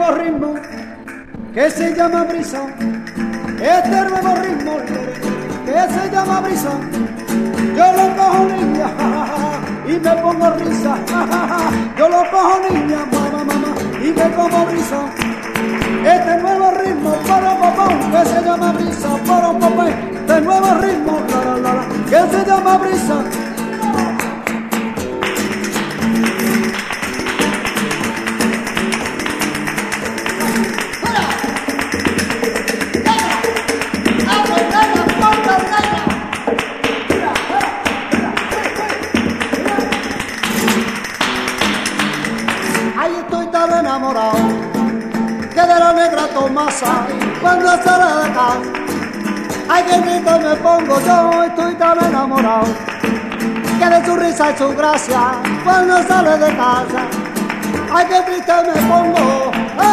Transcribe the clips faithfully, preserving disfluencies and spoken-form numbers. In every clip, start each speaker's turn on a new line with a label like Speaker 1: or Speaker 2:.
Speaker 1: nuevo ritmo que se llama brisa, este nuevo ritmo que se llama brisa, yo lo cojo niña y me pongo risa, yo lo cojo niña, mamá, mamá, y me pongo brisa, este nuevo ritmo, para papá, que se llama brisa, para papá, este nuevo ritmo, la, la, la, la, que se llama brisa. Ahí estoy tan enamorado que de la negra Tomasa cuando sale de casa. Ay, que grito me pongo yo, estoy tan enamorado que de su risa y su gracia cuando sale de casa. Ay, que triste me pongo,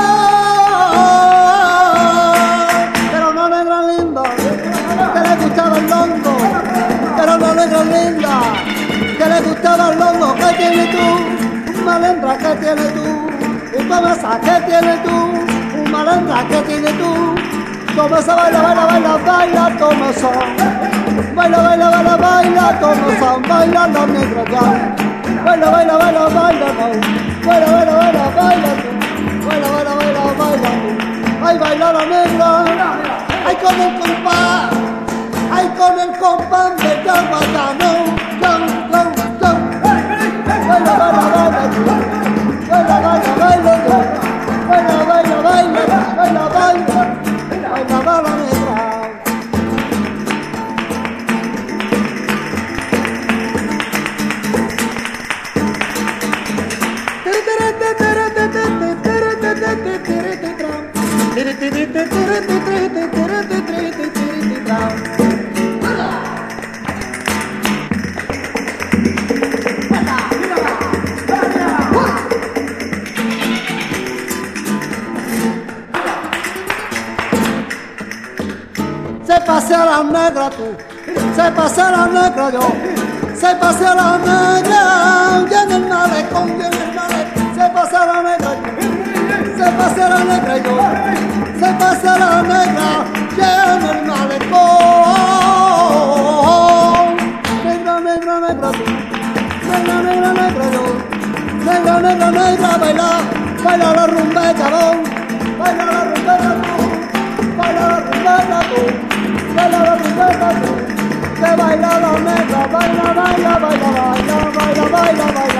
Speaker 1: ay, pero no negra linda, que le gustaba el londo, pero no negra linda, que le gustaba el londo, que tienes tú, malendra, que tienes tú, y Tomasa, que tienes tú, malendra, que tienes tú. Tomasa, baila, baila, baila, baila, Tomasa. Baila, baila, baila, baila, Tomasa. Baila la negra ya. Baila, baila, baila, baila, baila, baila, baila, baila, baila, baila, baila, baila. Ay, baila la negra. Ay, con el compás. Ay, con el compás de Yaguayano. Yau, yau, yau. Baila, baila, baila, baila, baila, baila, baila, baila, baila, baila, baila. Baila la negra. Se pasea la negra tú, se pasea la negra yo, se pasea la negra, y en el malecón, y en el malecón, se pasea la negra yo, se pasea la negra yo, se pasea la negra, y en el malecón. Negra, negra, negra tú, negra, negra, negra yo, negra, negra, negra, baila, baila la rumba de cabón, baila la rumba de cabón, baila la rumba de cabón. Baila la rumba, que baila la negra, baila, baila, baila, baila, baila, baila, baila.